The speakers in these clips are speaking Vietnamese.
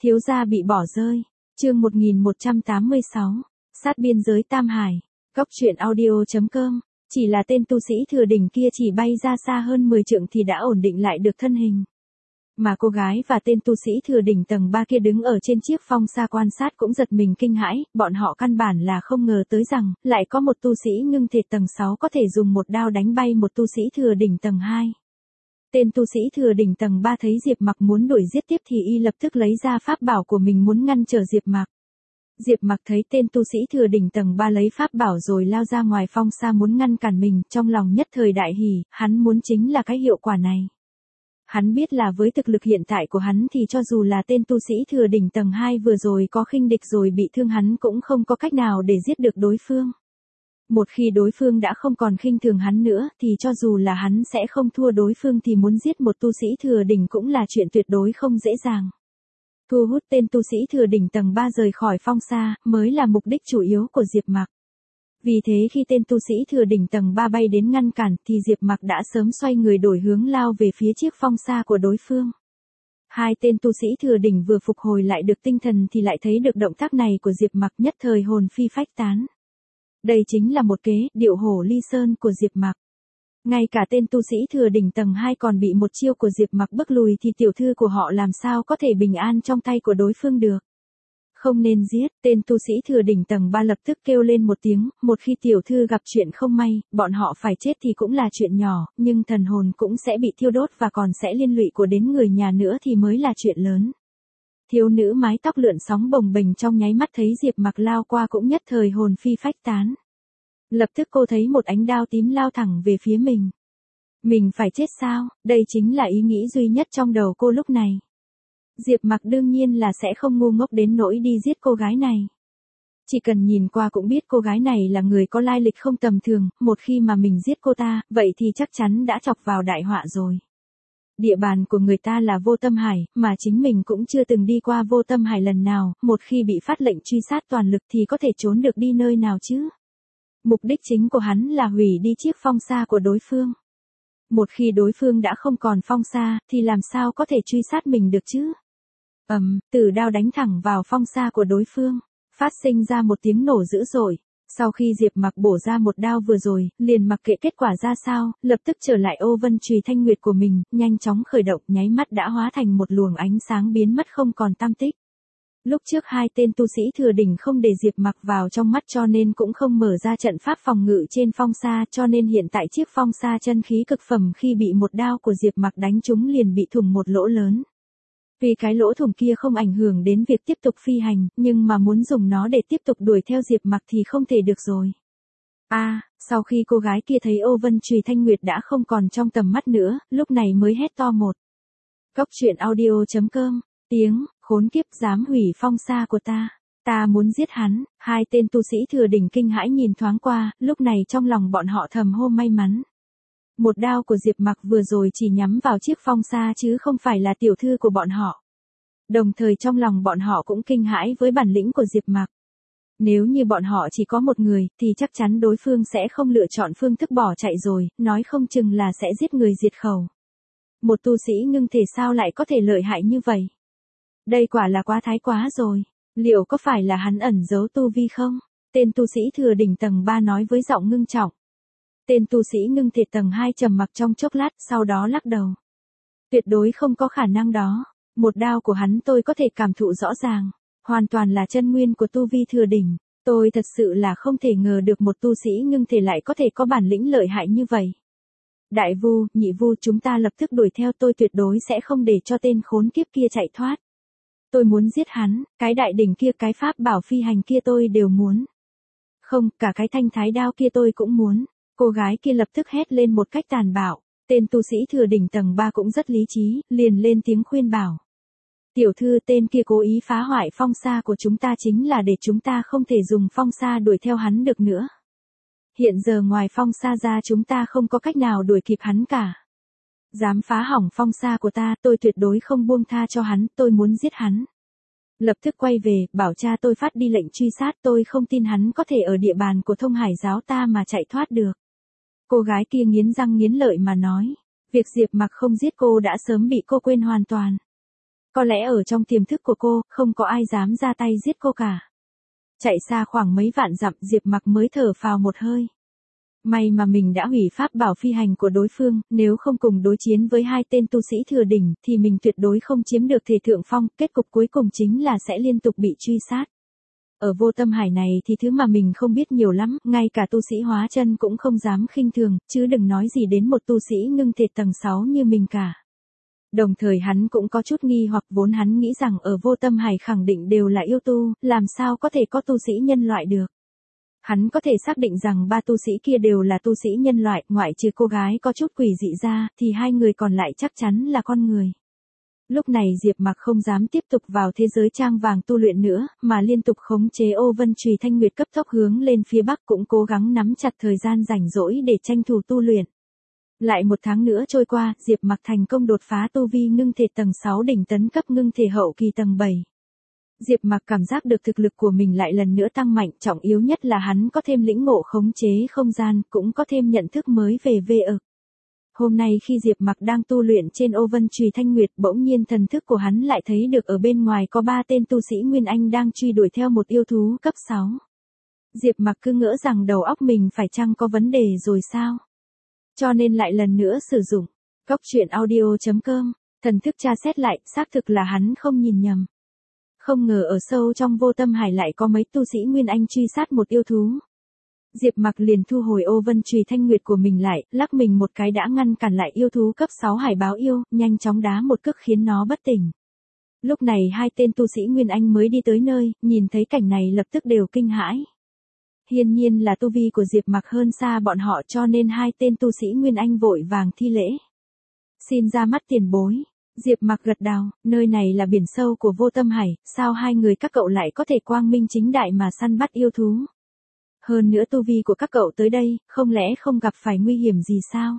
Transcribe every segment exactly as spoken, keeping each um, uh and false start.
Thiếu gia bị bỏ rơi. Chương một nghìn một trăm tám mươi sáu. Sát biên giới Tam Hải. Góc truyện audio chấm com. Chỉ là tên tu sĩ thừa đỉnh kia chỉ bay ra xa hơn mười trượng thì đã ổn định lại được thân hình. Mà cô gái và tên tu sĩ thừa đỉnh tầng ba kia đứng ở trên chiếc phong sa quan sát cũng giật mình kinh hãi, bọn họ căn bản là không ngờ tới rằng, lại có một tu sĩ ngưng thể tầng sáu có thể dùng một đao đánh bay một tu sĩ thừa đỉnh tầng hai. Tên tu sĩ thừa đỉnh tầng ba thấy Diệp Mặc muốn đuổi giết tiếp thì y lập tức lấy ra pháp bảo của mình muốn ngăn trở Diệp Mặc. Diệp Mặc thấy tên tu sĩ thừa đỉnh tầng ba lấy pháp bảo rồi lao ra ngoài phong sa muốn ngăn cản mình, trong lòng nhất thời đại hỉ, hắn muốn chính là cái hiệu quả này. Hắn biết là với thực lực hiện tại của hắn thì cho dù là tên tu sĩ thừa đỉnh tầng hai vừa rồi có khinh địch rồi bị thương hắn cũng không có cách nào để giết được đối phương. Một khi đối phương đã không còn khinh thường hắn nữa thì cho dù là hắn sẽ không thua đối phương thì muốn giết một tu sĩ thừa đỉnh cũng là chuyện tuyệt đối không dễ dàng. Thu hút tên tu sĩ thừa đỉnh tầng ba rời khỏi phong sa mới là mục đích chủ yếu của Diệp Mặc. Vì thế khi tên tu sĩ thừa đỉnh tầng ba bay đến ngăn cản thì Diệp Mặc đã sớm xoay người đổi hướng lao về phía chiếc phong sa của đối phương. Hai tên tu sĩ thừa đỉnh vừa phục hồi lại được tinh thần thì lại thấy được động tác này của Diệp Mặc nhất thời hồn phi phách tán. Đây chính là một kế điệu hổ ly sơn của Diệp Mặc. Ngay cả tên tu sĩ thừa đỉnh tầng hai còn bị một chiêu của Diệp Mặc bức lùi thì tiểu thư của họ làm sao có thể bình an trong tay của đối phương được. Không nên giết, tên tu sĩ thừa đỉnh tầng ba lập tức kêu lên một tiếng, một khi tiểu thư gặp chuyện không may, bọn họ phải chết thì cũng là chuyện nhỏ, nhưng thần hồn cũng sẽ bị thiêu đốt và còn sẽ liên lụy của đến người nhà nữa thì mới là chuyện lớn. Thiếu nữ mái tóc lượn sóng bồng bềnh trong nháy mắt thấy Diệp Mặc lao qua cũng nhất thời hồn phi phách tán. Lập tức cô thấy một ánh đao tím lao thẳng về phía mình. Mình phải chết sao? Đây chính là ý nghĩ duy nhất trong đầu cô lúc này. Diệp Mặc đương nhiên là sẽ không ngu ngốc đến nỗi đi giết cô gái này. Chỉ cần nhìn qua cũng biết cô gái này là người có lai lịch không tầm thường, một khi mà mình giết cô ta, vậy thì chắc chắn đã chọc vào đại họa rồi. Địa bàn của người ta là Vô Tâm Hải, mà chính mình cũng chưa từng đi qua Vô Tâm Hải lần nào, một khi bị phát lệnh truy sát toàn lực thì có thể trốn được đi nơi nào chứ? Mục đích chính của hắn là hủy đi chiếc phong sa của đối phương. Một khi đối phương đã không còn phong sa, thì làm sao có thể truy sát mình được chứ? Ầm, um, tử đao đánh thẳng vào phong sa của đối phương, phát sinh ra một tiếng nổ dữ dội. Sau khi Diệp Mặc bổ ra một đao vừa rồi, liền mặc kệ kết quả ra sao, lập tức trở lại ô vân chùy thanh nguyệt của mình, nhanh chóng khởi động, nháy mắt đã hóa thành một luồng ánh sáng biến mất không còn tăm tích. Lúc trước hai tên tu sĩ thừa đỉnh không để Diệp Mặc vào trong mắt cho nên cũng không mở ra trận pháp phòng ngự trên phong sa, cho nên hiện tại chiếc phong sa chân khí cực phẩm khi bị một đao của Diệp Mặc đánh trúng liền bị thủng một lỗ lớn. Vì cái lỗ thủng kia không ảnh hưởng đến việc tiếp tục phi hành, nhưng mà muốn dùng nó để tiếp tục đuổi theo Diệp Mặc thì không thể được rồi. A, à, sau khi cô gái kia thấy ô vân chùy thanh nguyệt đã không còn trong tầm mắt nữa, lúc này mới hét to một. Góc truyện audio chấm com, tiếng, khốn kiếp dám hủy phong sa của ta. Ta muốn giết hắn. Hai tên tu sĩ thừa đỉnh kinh hãi nhìn thoáng qua, lúc này trong lòng bọn họ thầm hô may mắn. Một đao của Diệp Mặc vừa rồi chỉ nhắm vào chiếc phong sa chứ không phải là tiểu thư của bọn họ. Đồng thời trong lòng bọn họ cũng kinh hãi với bản lĩnh của Diệp Mặc. Nếu như bọn họ chỉ có một người thì chắc chắn đối phương sẽ không lựa chọn phương thức bỏ chạy rồi, nói không chừng là sẽ giết người diệt khẩu. Một tu sĩ ngưng thể sao lại có thể lợi hại như vậy? Đây quả là quá thái quá rồi. Liệu có phải là hắn ẩn giấu tu vi không? Tên tu sĩ thừa đỉnh tầng ba nói với giọng ngưng trọng. Tên tu sĩ ngưng thể tầng hai trầm mặc trong chốc lát, sau đó lắc đầu. Tuyệt đối không có khả năng đó. Một đao của hắn tôi có thể cảm thụ rõ ràng. Hoàn toàn là chân nguyên của tu vi thừa đỉnh. Tôi thật sự là không thể ngờ được một tu sĩ ngưng thể lại có thể có bản lĩnh lợi hại như vậy. Đại vu, nhị vu, chúng ta lập tức đuổi theo, tôi tuyệt đối sẽ không để cho tên khốn kiếp kia chạy thoát. Tôi muốn giết hắn, cái đại đỉnh kia, cái pháp bảo phi hành kia tôi đều muốn. Không, cả cái thanh thái đao kia tôi cũng muốn. Cô gái kia lập tức hét lên một cách tàn bạo. Tên tu sĩ thừa đỉnh tầng ba cũng rất lý trí, liền lên tiếng khuyên bảo. Tiểu thư, tên kia cố ý phá hoại phong sa của chúng ta chính là để chúng ta không thể dùng phong sa đuổi theo hắn được nữa. Hiện giờ ngoài phong sa ra chúng ta không có cách nào đuổi kịp hắn cả. Dám phá hỏng phong sa của ta, tôi tuyệt đối không buông tha cho hắn, tôi muốn giết hắn. Lập tức quay về, bảo cha tôi phát đi lệnh truy sát, tôi không tin hắn có thể ở địa bàn của Thông Hải giáo ta mà chạy thoát được. Cô gái kia nghiến răng nghiến lợi mà nói, việc Diệp Mặc không giết cô đã sớm bị cô quên hoàn toàn. Có lẽ ở trong tiềm thức của cô, không có ai dám ra tay giết cô cả. Chạy xa khoảng mấy vạn dặm, Diệp Mặc mới thở phào một hơi. May mà mình đã hủy pháp bảo phi hành của đối phương, nếu không cùng đối chiến với hai tên tu sĩ thừa đỉnh, thì mình tuyệt đối không chiếm được thể thượng phong, kết cục cuối cùng chính là sẽ liên tục bị truy sát. Ở vô tâm hải này thì thứ mà mình không biết nhiều lắm, ngay cả tu sĩ hóa chân cũng không dám khinh thường, chứ đừng nói gì đến một tu sĩ ngưng thể tầng sáu như mình cả. Đồng thời hắn cũng có chút nghi hoặc, vốn hắn nghĩ rằng ở vô tâm hải khẳng định đều là yêu tu, làm sao có thể có tu sĩ nhân loại được. Hắn có thể xác định rằng ba tu sĩ kia đều là tu sĩ nhân loại, ngoại trừ cô gái có chút quỷ dị ra, thì hai người còn lại chắc chắn là con người. Lúc này Diệp Mặc không dám tiếp tục vào thế giới trang vàng tu luyện nữa, mà liên tục khống chế ô vân chùy thanh nguyệt cấp tốc hướng lên phía bắc, cũng cố gắng nắm chặt thời gian rảnh rỗi để tranh thủ tu luyện. Lại một tháng nữa trôi qua, Diệp Mặc thành công đột phá tu vi ngưng thể tầng sáu đỉnh tấn cấp ngưng thể hậu kỳ tầng bảy. Diệp Mặc cảm giác được thực lực của mình lại lần nữa tăng mạnh, trọng yếu nhất là hắn có thêm lĩnh ngộ khống chế không gian, cũng có thêm nhận thức mới về V ực. Hôm nay khi Diệp Mặc đang tu luyện trên ô vân chùy thanh nguyệt, bỗng nhiên thần thức của hắn lại thấy được ở bên ngoài có ba tên tu sĩ Nguyên Anh đang truy đuổi theo một yêu thú cấp sáu. Diệp Mặc cứ ngỡ rằng đầu óc mình phải chăng có vấn đề rồi sao? Cho nên lại lần nữa sử dụng cóc truyện audio chấm com, thần thức tra xét lại, xác thực là hắn không nhìn nhầm. Không ngờ ở sâu trong vô tâm hải lại có mấy tu sĩ Nguyên Anh truy sát một yêu thú. Diệp Mặc liền thu hồi ô vân chùy thanh nguyệt của mình lại, lắc mình một cái đã ngăn cản lại yêu thú cấp sáu hải báo yêu, nhanh chóng đá một cước khiến nó bất tỉnh. Lúc này hai tên tu sĩ Nguyên Anh mới đi tới nơi, nhìn thấy cảnh này lập tức đều kinh hãi. Hiển nhiên là tu vi của Diệp Mặc hơn xa bọn họ, cho nên hai tên tu sĩ Nguyên Anh vội vàng thi lễ. Xin ra mắt tiền bối. Diệp Mặc gật đầu, nơi này là biển sâu của vô tâm hải, sao hai người các cậu lại có thể quang minh chính đại mà săn bắt yêu thú? Hơn nữa tu vi của các cậu tới đây, không lẽ không gặp phải nguy hiểm gì sao?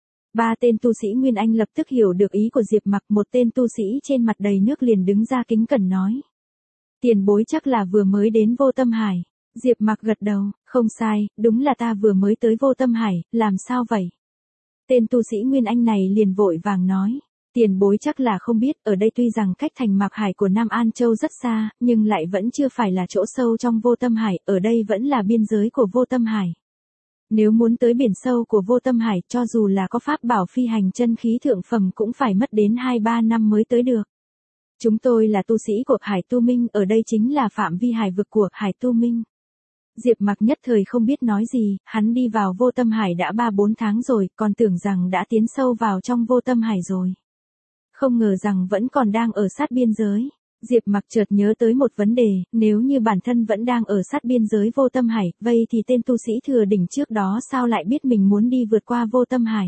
Ba tên tu sĩ Nguyên Anh lập tức hiểu được ý của Diệp Mặc, một tên tu sĩ trên mặt đầy nước liền đứng ra kính cẩn nói. Tiền bối chắc là vừa mới đến vô tâm hải. Diệp Mặc gật đầu, không sai, đúng là ta vừa mới tới vô tâm hải, làm sao vậy? Tên tu sĩ Nguyên Anh này liền vội vàng nói. Tiền bối chắc là không biết, ở đây tuy rằng cách thành Mạc Hải của Nam An Châu rất xa, nhưng lại vẫn chưa phải là chỗ sâu trong vô tâm hải, ở đây vẫn là biên giới của vô tâm hải. Nếu muốn tới biển sâu của vô tâm hải, cho dù là có pháp bảo phi hành chân khí thượng phẩm cũng phải mất đến hai ba năm mới tới được. Chúng tôi là tu sĩ của Hải Tu Minh, ở đây chính là phạm vi hải vực của Hải Tu Minh. Diệp Mặc nhất thời không biết nói gì, hắn đi vào vô tâm hải đã ba bốn tháng rồi, còn tưởng rằng đã tiến sâu vào trong vô tâm hải rồi. Không ngờ rằng vẫn còn đang ở sát biên giới. Diệp Mặc chợt nhớ tới một vấn đề, nếu như bản thân vẫn đang ở sát biên giới vô tâm hải, vậy thì tên tu sĩ thừa đỉnh trước đó sao lại biết mình muốn đi vượt qua vô tâm hải?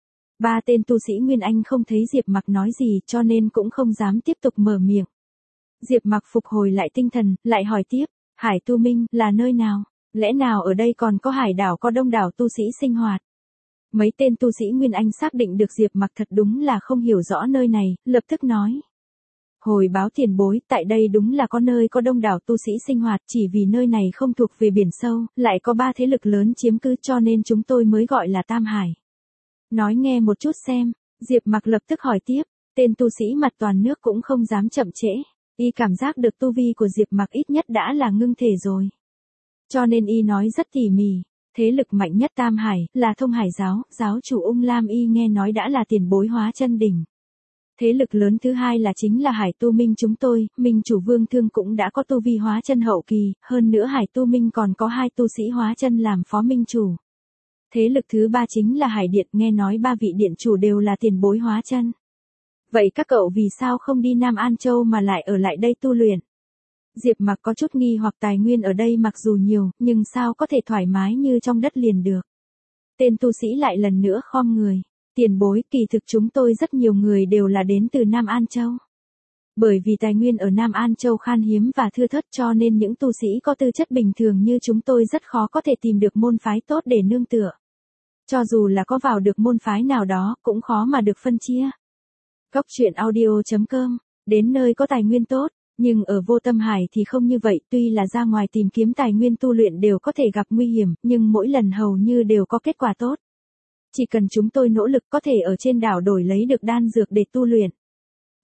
Ba tên tu sĩ Nguyên Anh không thấy Diệp Mặc nói gì, cho nên cũng không dám tiếp tục mở miệng. Diệp Mặc phục hồi lại tinh thần, lại hỏi tiếp, Hải Tu Minh là nơi nào? Lẽ nào ở đây còn có hải đảo có đông đảo tu sĩ sinh hoạt? Mấy tên tu sĩ Nguyên Anh xác định được Diệp Mặc thật đúng là không hiểu rõ nơi này, lập tức nói. Hồi báo tiền bối, tại đây đúng là có nơi có đông đảo tu sĩ sinh hoạt, chỉ vì nơi này không thuộc về biển sâu, lại có ba thế lực lớn chiếm cứ cho nên chúng tôi mới gọi là Tam Hải. Nói nghe một chút xem, Diệp Mặc lập tức hỏi tiếp, tên tu sĩ mặt toàn nước cũng không dám chậm trễ, y cảm giác được tu vi của Diệp Mặc ít nhất đã là ngưng thể rồi. Cho nên y nói rất tỉ mỉ. Thế lực mạnh nhất Tam Hải, là Thông Hải giáo, giáo chủ Ung Lam y nghe nói đã là tiền bối hóa chân đỉnh. Thế lực lớn thứ hai là chính là Hải Tu Minh chúng tôi, Minh chủ Vương Thương cũng đã có tu vi hóa chân hậu kỳ, hơn nữa Hải Tu Minh còn có hai tu sĩ hóa chân làm phó minh chủ. Thế lực thứ ba chính là Hải Điện, nghe nói ba vị điện chủ đều là tiền bối hóa chân. Vậy các cậu vì sao không đi Nam An Châu mà lại ở lại đây tu luyện? Diệp Mặc có chút nghi hoặc, tài nguyên ở đây mặc dù nhiều, nhưng sao có thể thoải mái như trong đất liền được. Tên tu sĩ lại lần nữa khom người. Tiền bối, kỳ thực chúng tôi rất nhiều người đều là đến từ Nam An Châu. Bởi vì tài nguyên ở Nam An Châu khan hiếm và thưa thớt cho nên những tu sĩ có tư chất bình thường như chúng tôi rất khó có thể tìm được môn phái tốt để nương tựa. Cho dù là có vào được môn phái nào đó, cũng khó mà được phân chia. cóc truyện audio chấm com, đến nơi có tài nguyên tốt. Nhưng ở vô tâm hải thì không như vậy, tuy là ra ngoài tìm kiếm tài nguyên tu luyện đều có thể gặp nguy hiểm, nhưng mỗi lần hầu như đều có kết quả tốt. Chỉ cần chúng tôi nỗ lực có thể ở trên đảo đổi lấy được đan dược để tu luyện.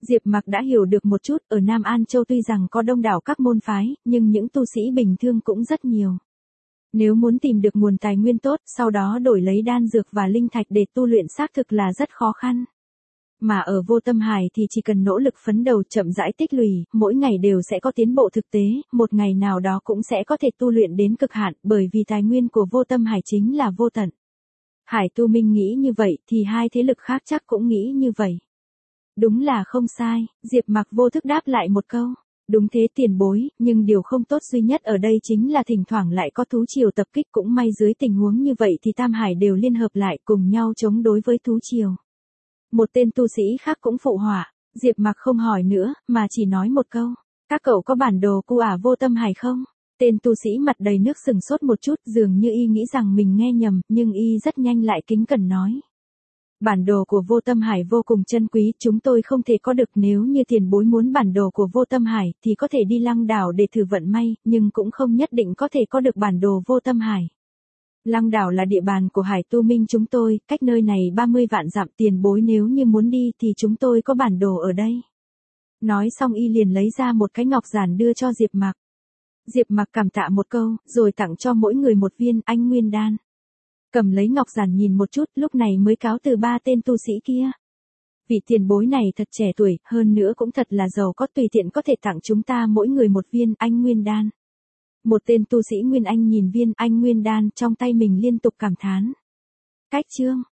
Diệp Mặc đã hiểu được một chút, ở Nam An Châu tuy rằng có đông đảo các môn phái, nhưng những tu sĩ bình thường cũng rất nhiều. Nếu muốn tìm được nguồn tài nguyên tốt, sau đó đổi lấy đan dược và linh thạch để tu luyện xác thực là rất khó khăn. Mà ở Vô Tâm Hải thì chỉ cần nỗ lực phấn đấu chậm rãi tích lũy, mỗi ngày đều sẽ có tiến bộ thực tế, một ngày nào đó cũng sẽ có thể tu luyện đến cực hạn, bởi vì tài nguyên của Vô Tâm Hải chính là vô tận. Hải Tu Minh nghĩ như vậy thì hai thế lực khác chắc cũng nghĩ như vậy. Đúng là không sai, Diệp Mặc vô thức đáp lại một câu. Đúng thế tiền bối, nhưng điều không tốt duy nhất ở đây chính là thỉnh thoảng lại có thú triều tập kích, cũng may dưới tình huống như vậy thì Tam Hải đều liên hợp lại cùng nhau chống đối với thú triều. Một tên tu sĩ khác cũng phụ họa, Diệp Mặc không hỏi nữa, mà chỉ nói một câu, các cậu có bản đồ cu ả Vô Tâm Hải không? Tên tu sĩ mặt đầy nước sừng sốt một chút, dường như y nghĩ rằng mình nghe nhầm, nhưng y rất nhanh lại kính cẩn nói. Bản đồ của Vô Tâm Hải vô cùng chân quý, chúng tôi không thể có được, nếu như tiền bối muốn bản đồ của Vô Tâm Hải thì có thể đi Lăng Đảo để thử vận may, nhưng cũng không nhất định có thể có được bản đồ Vô Tâm Hải. Lăng Đảo là địa bàn của Hải Tu Minh chúng tôi, cách nơi này ba mươi vạn dặm, tiền bối nếu như muốn đi thì chúng tôi có bản đồ ở đây. Nói xong y liền lấy ra một cái ngọc giản đưa cho Diệp Mặc. Diệp Mặc cảm tạ một câu, rồi tặng cho mỗi người một viên Anh Nguyên đan. Cầm lấy ngọc giản nhìn một chút, lúc này mới cáo từ ba tên tu sĩ kia. Vị tiền bối này thật trẻ tuổi, hơn nữa cũng thật là giàu có, tùy tiện có thể tặng chúng ta mỗi người một viên Anh Nguyên đan. Một tên tu sĩ Nguyên Anh nhìn viên Anh Nguyên đan trong tay mình liên tục cảm thán. Cách chương